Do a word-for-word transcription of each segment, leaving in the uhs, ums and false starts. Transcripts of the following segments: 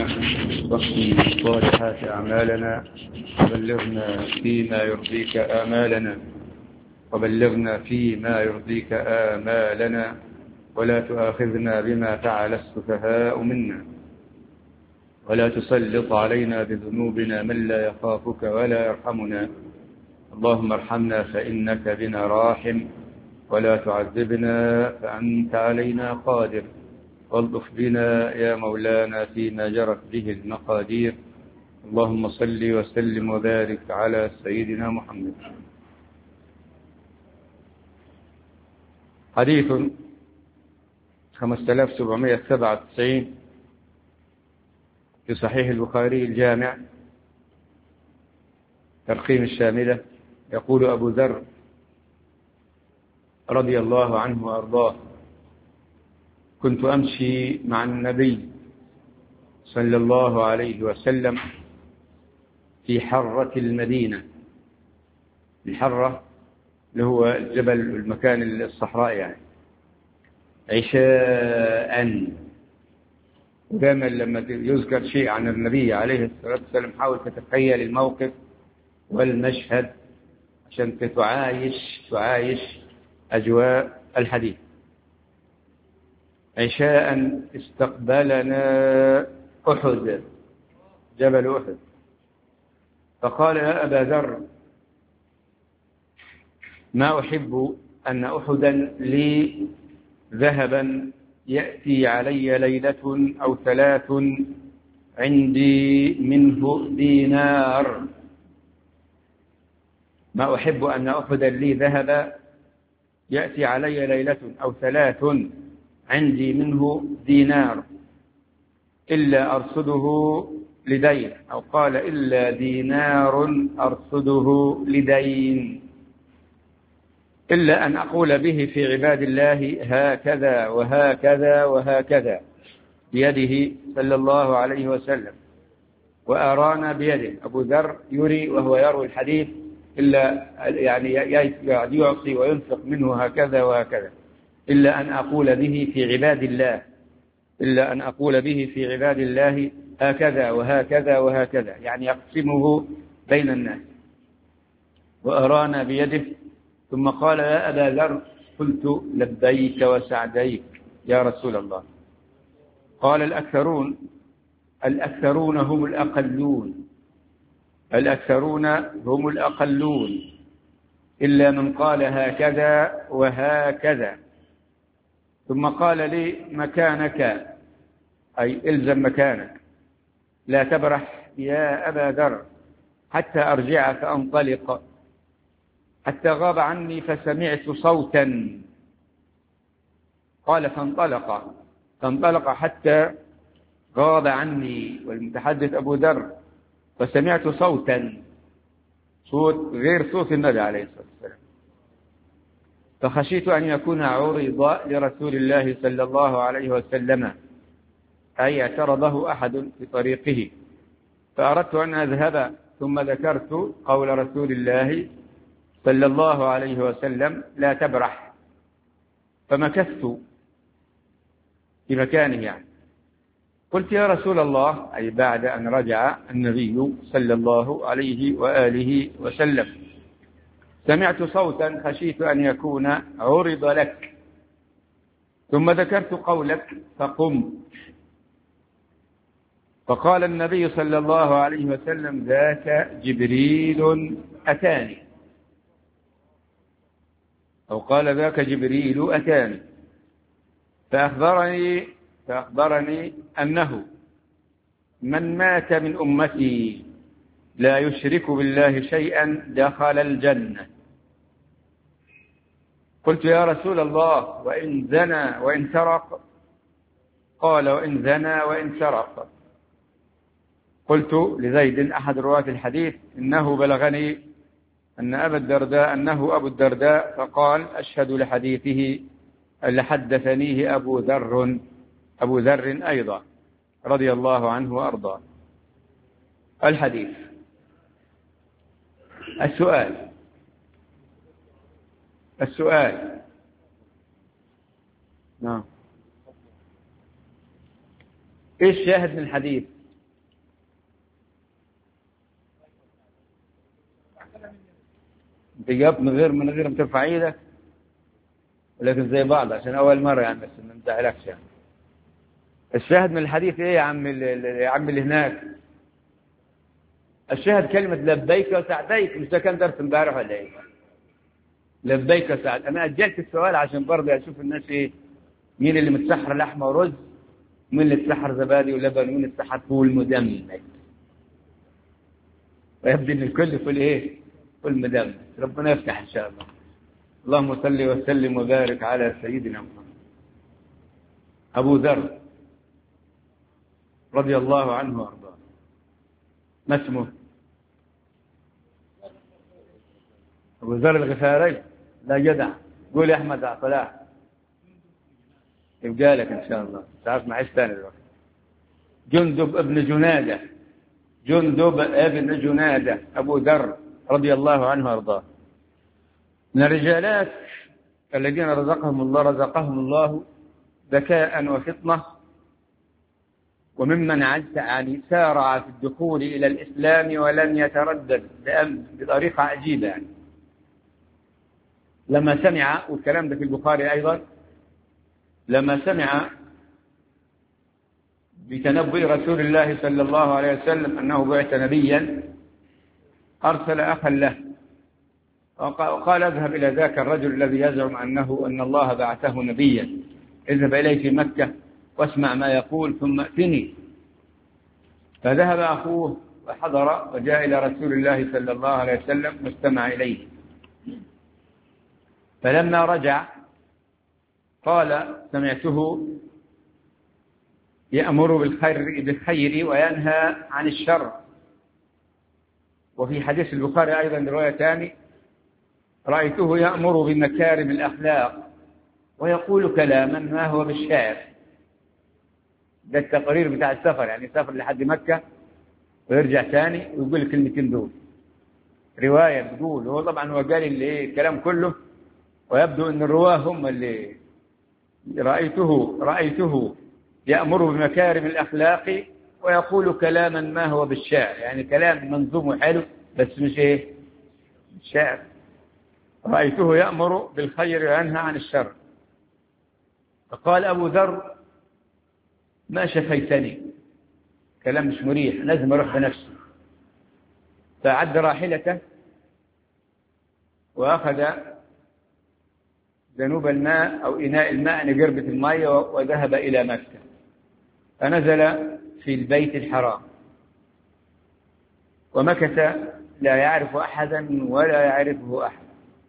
واختم بالصالحات أعمالنا وبلغنا فيما يرضيك آمالنا وبلغنا فيما يرضيك آمالنا ولا تؤاخذنا بما فعل السفهاء منا ولا تسلط علينا بذنوبنا من لا يخافك ولا يرحمنا. اللهم ارحمنا فإنك بنا راحم ولا تعذبنا فأنت علينا قادر والطف بنا يا مولانا فيما جرت به المقادير. اللهم صل وسلم وبارك على سيدنا محمد. حديث خمسة آلاف وسبعمائة وسبعة وتسعين في صحيح البخاري الجامع ترقيم الشاملة. يقول أبو ذر رضي الله عنه وأرضاه: كنت أمشي مع النبي صلى الله عليه وسلم في حرة المدينة. الحرة اللي هو الجبل المكان الصحراء يعني، عشاء. ودائما لما يذكر شيء عن النبي عليه الصلاة والسلام حاول تتخيل الموقف والمشهد عشان تعايش تعايش أجواء الحديث. عشاء استقبلنا أحد، جبل أحد، فقال: يا أبا ذر، ما أحب أن أحدا لي ذهبا يأتي علي ليلة أو ثلاث عندي منه دينار. ما أحب أن أحدا لي ذهبا يأتي علي ليلة أو ثلاث عندي منه دينار إلا أرصده لدين، أو قال إلا دينار أرصده لدين، إلا أن أقول به في عباد الله هكذا وهكذا وهكذا بيده صلى الله عليه وسلم، وأرانا بيده. أبو ذر يري وهو يروي الحديث إلا يعني يعطي وينفق منه هكذا وهكذا، إلا أن أقول به في عباد الله إلا أن أقول به في عباد الله هكذا وهكذا وهكذا، يعني يقسمه بين الناس. وأرانا بيده. ثم قال: يا أبا ذر. قلت: لبيك وسعديك يا رسول الله. قال: الأكثرون الأكثرون هم الأقلون الأكثرون هم الأقلون إلا من قال هكذا وهكذا. ثم قال لي: مكانك، أي إلزم مكانك، لا تبرح يا أبا ذر حتى أرجع فأنطلق. حتى غاب عني فسمعت صوتا. قال: فانطلق فانطلق حتى غاب عني، والمتحدث أبو ذر، فسمعت صوتا، صوت غير صوت النبي عليه الصلاة والسلام، فخشيت أن يكون عرض لرسول الله صلى الله عليه وسلم، أي اعترضه أحد في طريقه، فأردت أن أذهب. ثم ذكرت قول رسول الله صلى الله عليه وسلم: لا تبرح. فمكثت في مكانه يعني. قلت: يا رسول الله، أي بعد أن رجع النبي صلى الله عليه وآله وسلم، سمعت صوتا خشيت أن يكون عرض لك. ثم ذكرت قولك فقمت. فقال النبي صلى الله عليه وسلم: ذاك جبريل أتاني، أو قال: ذاك جبريل أتاني فأخبرني فأخبرني أنه من مات من أمتي لا يشرك بالله شيئا دخل الجنة. قلت: يا رسول الله، وإن زنى وإن سرق؟ قال: وإن زنى وإن سرق. قلت لزيد أحد رواة الحديث: إنه بلغني أن أبا الدرداء أنه أبو الدرداء، فقال: أشهد لحديثه لحدثنيه أبو ذر أبو ذر أيضا رضي الله عنه وأرضاه. الحديث. السؤال السؤال نعم، إيش شاهد من الحديث؟ انت جاوبت من غير من غير ما ترفع ايدك، ولكن زي بعض عشان اول مره يعني، بس ما نزعلكش يعني. الشاهد من الحديث ايه يا عم يا عم اللي هناك؟ الشاهد كلمه لبيك وسعديك. مش ده كان درس امبارح ولا ايه؟ لبيك وسعديك. انا اجلت السؤال عشان برضه اشوف الناس ايه، مين اللي متسحر لحمه ورز، ومين اللي اتسحر زبادي ولبن، ومين اللي اتسحر فول مدمس. ويبدو ان الكل فول ايه؟ فول مدمس. ربنا يفتح ان شاء الله. اللهم صل وسلم وبارك على سيدنا محمد. ابو ذر رضي الله عنه وارضاه، ما اسمه؟ ابو ذر الغفاري. لا جدع، قول يا احمد يا صلاح. يبقى لك ان شاء الله، تعرف معيش ثاني دلوقتي. جندب ابن جناده، جندب ابن جناده ابو ذر رضي الله عنه وارضاه، من الرجالات الذين رزقهم الله رزقهم الله ذكاء وفطنه، وممن يعني سارع في الدخول إلى الإسلام ولم يتردد بطريقة عجيبة يعني. لما سمع، والكلام ده في البخاري أيضا، لما سمع بتنبؤ رسول الله صلى الله عليه وسلم أنه بعث نبيا، أرسل أخا له وقال اذهب إلى ذاك الرجل الذي يزعم أنه أن الله بعثه نبيا، اذهب إليه في مكة واسمع ما يقول ثم ائتني. فذهب أخوه وحضر وجاء إلى رسول الله صلى الله عليه وسلم واستمع إليه. فلما رجع قال سمعته يأمر بالخير بالخير وينهى عن الشر. وفي حديث البخاري أيضا رواية ثانية رأيته يأمر بمكارم الأخلاق ويقول كلاما ما هو بالشعر. ده التقرير بتاع السفر، يعني سافر لحد مكة ويرجع ثاني ويقول الكلمتين دول. رواية بتقول، هو طبعا هو قال اللي الكلام كله، ويبدو أن الرواه هم اللي رأيته رأيته يأمر بمكارم الأخلاق ويقول كلاما ما هو بالشعر، يعني كلام منظوم حلو بس مش ايه الشعر. رأيته يأمر بالخير وينهى عن الشر. فقال أبو ذر ما شفيتني، كلام مش مريح، لازم أروح بنفسي. فعد راحلته وأخذ ذنوب الماء أو إناء الماء لقربة الماء وذهب إلى مكة، فنزل في البيت الحرام ومكث لا يعرف أحدا ولا يعرفه أحد.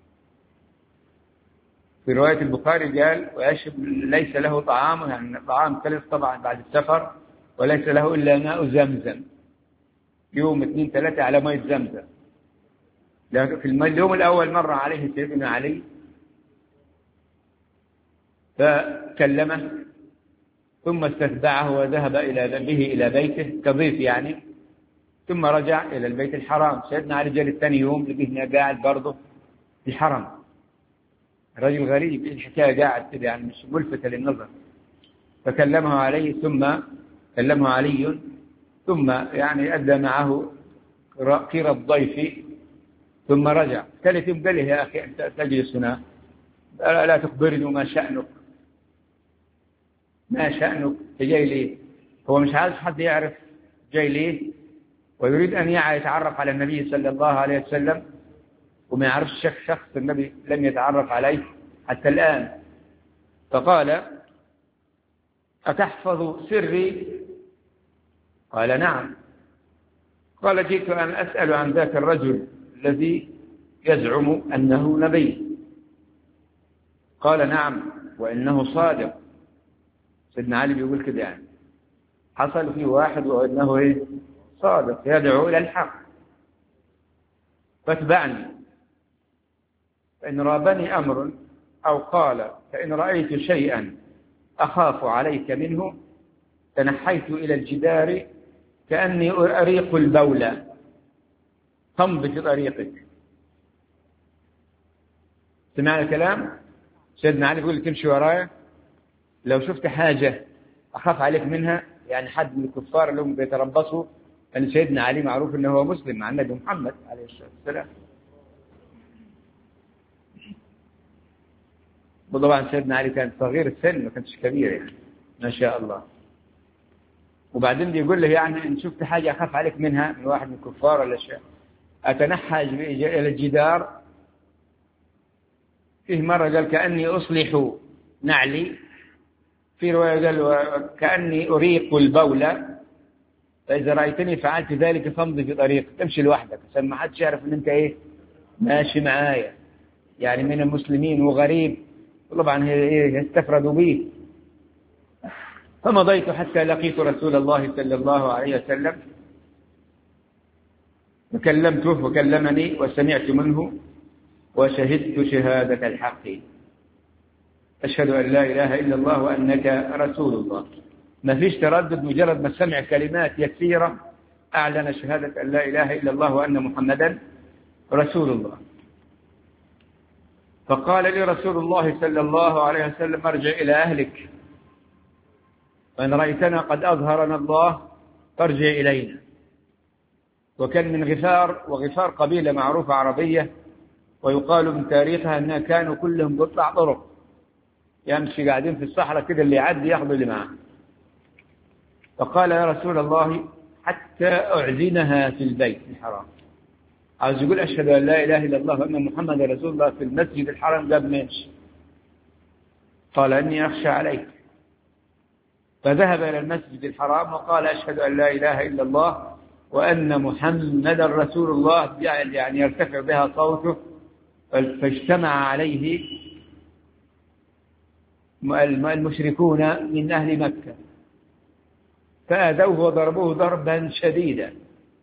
في رواية البخاري قال ويشرب ليس له طعام، يعني طعام ثلث طبعا بعد السفر، وليس له إلا ماء زمزم، يوم اثنين ثلاثة على ماء زمزم. لكن في اليوم الأول مر عليه سيدنا علي فكلمه ثم استتبعه وذهب إلى به إلى بيته كضيف يعني، ثم رجع إلى البيت الحرام. سيدنا علي جاء الثاني يوم لقيه قاعد برضه في الحرم، رجل غريب، الحكاية قاعد كده يعني مش ملفتة للنظر. فكلمه علي ثم كلمه علي ثم يعني أدى معه قير الضيف ثم رجع. ثالث يوم قال له يا أخي أنت تجلس هنا لا تخبرني ما شأنك، ما شأنك جاي ليه؟ هو مش عايز حد يعرف جاي ليه، ويريد أن يتعرف على النبي صلى الله عليه وسلم، وما يعرفش شخص شخص النبي لم يتعرف عليه حتى الآن. فقال أتحفظ سري؟ قال نعم. قال جئت أن أسأل عن ذاك الرجل الذي يزعم أنه نبي. قال نعم وإنه صادق. سيدنا علي بيقول كده يعني حصل فيه واحد وإنه إيه صادق يدعو إلى الحق، فاتبعني فإن رابني أمر، أو قال فإن رأيت شيئا أخاف عليك منه تنحيت إلى الجدار كأني أريق البولة، طمض في طريقك. سمعنا الكلام؟ سيدنا علي يقول تمشي ورايا، لو شفت حاجة أخاف عليك منها، يعني حد من الكفار اللي هم بيتربصوا، لأن سيدنا علي معروف أنه هو مسلم مع النبي محمد عليه الصلاة والسلام. وطبعا سيدنا علي كان صغير السن، ما كانش كبير يعني، ما شاء الله. وبعدين بيقول له يعني إن شفت حاجة أخاف عليك منها من واحد من الكفار ولا شيء أتنحى إلى الجدار. فيه مرة قال كأني أصلح نعلي، في رواية قال كأني أريق البولة، فإذا رأيتني فعلت ذلك فامضي في طريق، تمشي لوحدك عشان ما حدش يعرف إن أنت إيه ماشي معايا، يعني من المسلمين وغريب، طبعا هي استفردوا به. فمضيت حتى لقيت رسول الله صلى الله عليه وسلم، وكلمته وكلمني وسمعت منه وشهدت شهادة الحق، أشهد أن لا إله إلا الله وأنك رسول الله. ما فيش تردد، مجرد ما سمع كلمات يسيرة أعلن شهادة أن لا إله إلا الله وأن محمدا رسول الله. فقال لي رسول الله صلى الله عليه وسلم ارجع إلى أهلك، فإن رأيتنا قد أظهرنا الله فارجع إلينا. وكان من غفار، وغفار قبيلة معروفة عربية، ويقال من تاريخها أنها كانوا كلهم قطع طرق، يمشي قاعدين في الصحراء كده، اللي يعدي ياخذ اللي معه. فقال يا رسول الله حتى أعزنها في البيت الحرام، عاوز يقول أشهد أن لا إله إلا الله وأن محمد رسول الله في المسجد الحرام، قبل ما يمشي قال إني أخشى عليك. فذهب إلى المسجد الحرام وقال أشهد أن لا إله إلا الله وأن محمدا رسول الله، يعني يرتفع بها صوته. فاجتمع عليه المشركون من أهل مكة فآذوه وضربوه ضربا شديدا،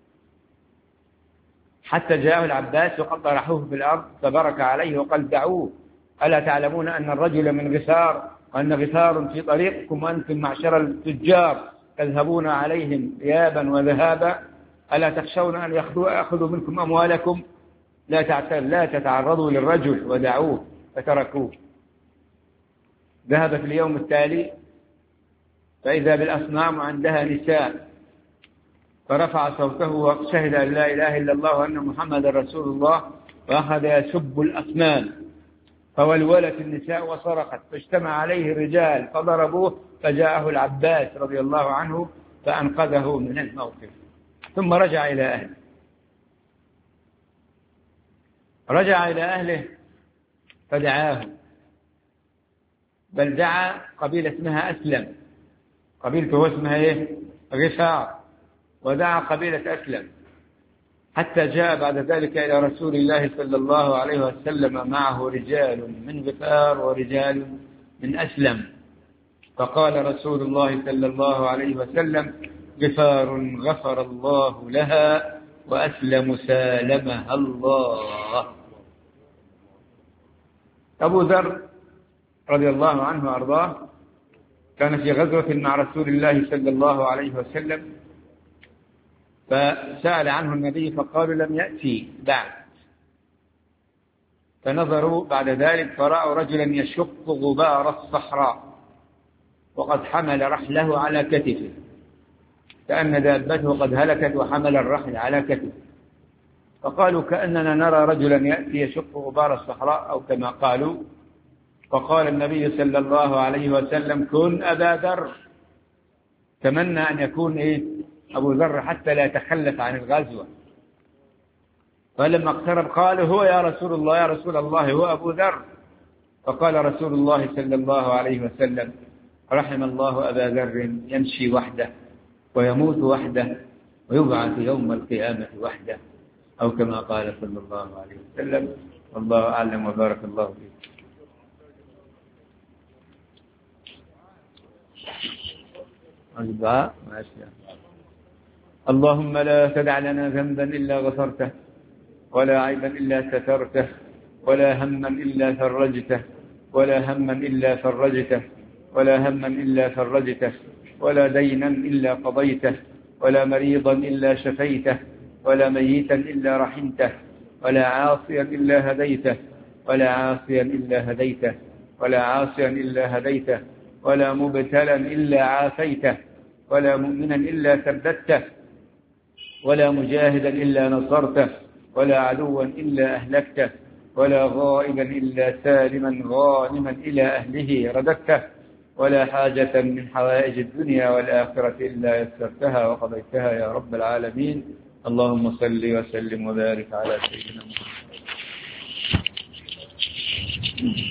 حتى جاءه العباس وقد طرحوه في الأرض فبرك عليه وقال دعوه، ألا تعلمون أن الرجل من غفار وأن غفار في طريقكم وأنتم معشر التجار تذهبون عليهم إيابا وذهابا، ألا تخشون أن يأخذوا منكم أموالكم؟ لا لا تتعرضوا للرجل، ودعوه فتركوه. ذهب في اليوم التالي فإذا بالأصنام عندها نساء، فرفع صوته وشهد أن لا إله إلا الله وأن محمد رسول الله، وأخذ يسب الأصنام، فولولت النساء وصرخت، فاجتمع عليه الرجال فضربوه، فجاءه العباس رضي الله عنه فأنقذه من الموقف، ثم رجع إلى أهله. رجع إلى أهله فدعاه، بل دعا قبيلة اسمها أسلم، قبيلته اسمها إيه؟ غفار، ودعا قبيلة أسلم، حتى جاء بعد ذلك إلى رسول الله صلى الله عليه وسلم معه رجال من غفار ورجال من أسلم، فقال رسول الله صلى الله عليه وسلم غفار غفر الله لها وأسلم سالمها الله. أبو ذر رضي الله عنه وأرضاه كان في غزوة مع رسول الله صلى الله عليه وسلم، فسأل عنه النبي فقالوا لم يأتي بعد، فنظروا بعد ذلك فرأوا رجلا يشق غبار الصحراء وقد حمل رحله على كتفه، كأن دابته قد هلكت وحمل الرحل على كتفه، فقالوا كأننا نرى رجلا يأتي يشق غبار الصحراء أو كما قالوا. فقال النبي صلى الله عليه وسلم كن أبا ذر، تمنى أن يكون إيه أبو ذر حتى لا يتخلف عن الغزوة. فلما اقترب قال هو يا رسول الله يا رسول الله هو أبو ذر. فقال رسول الله صلى الله عليه وسلم رحم الله أبا ذر يمشي وحده ويموت وحده ويبعث يوم القيامة وحده، أو كما قال صلى الله عليه وسلم. والله أعلم وبارك الله فيك. الدعاء ماشي. اللهم لا تدع لنا ذنبا إلا غفرته، ولا عيبا إلا سترته، ولا هما إلا فرجته، ولا هما إلا فرجته، ولا هما إلا فرجته، ولا دينا إلا قضيته، ولا مريضا إلا شفيته، ولا ميتا إلا رحمته، ولا عاصيا إلا هديته، ولا عاصيا إلا هديته، ولا عاصيا إلا هديته، ولا مبتلا إلا عافيته، ولا مؤمنا إلا ثبته، ولا مجاهدا إلا نصرته، ولا عدوا إلا أهلكته، ولا غائبا إلا سالما غانما إلى أهله رددته، ولا حاجة من حوائج الدنيا والآخرة إلا يسرتها وقضيتها يا رب العالمين. اللهم صل وسلم وبارك على سيدنا محمد.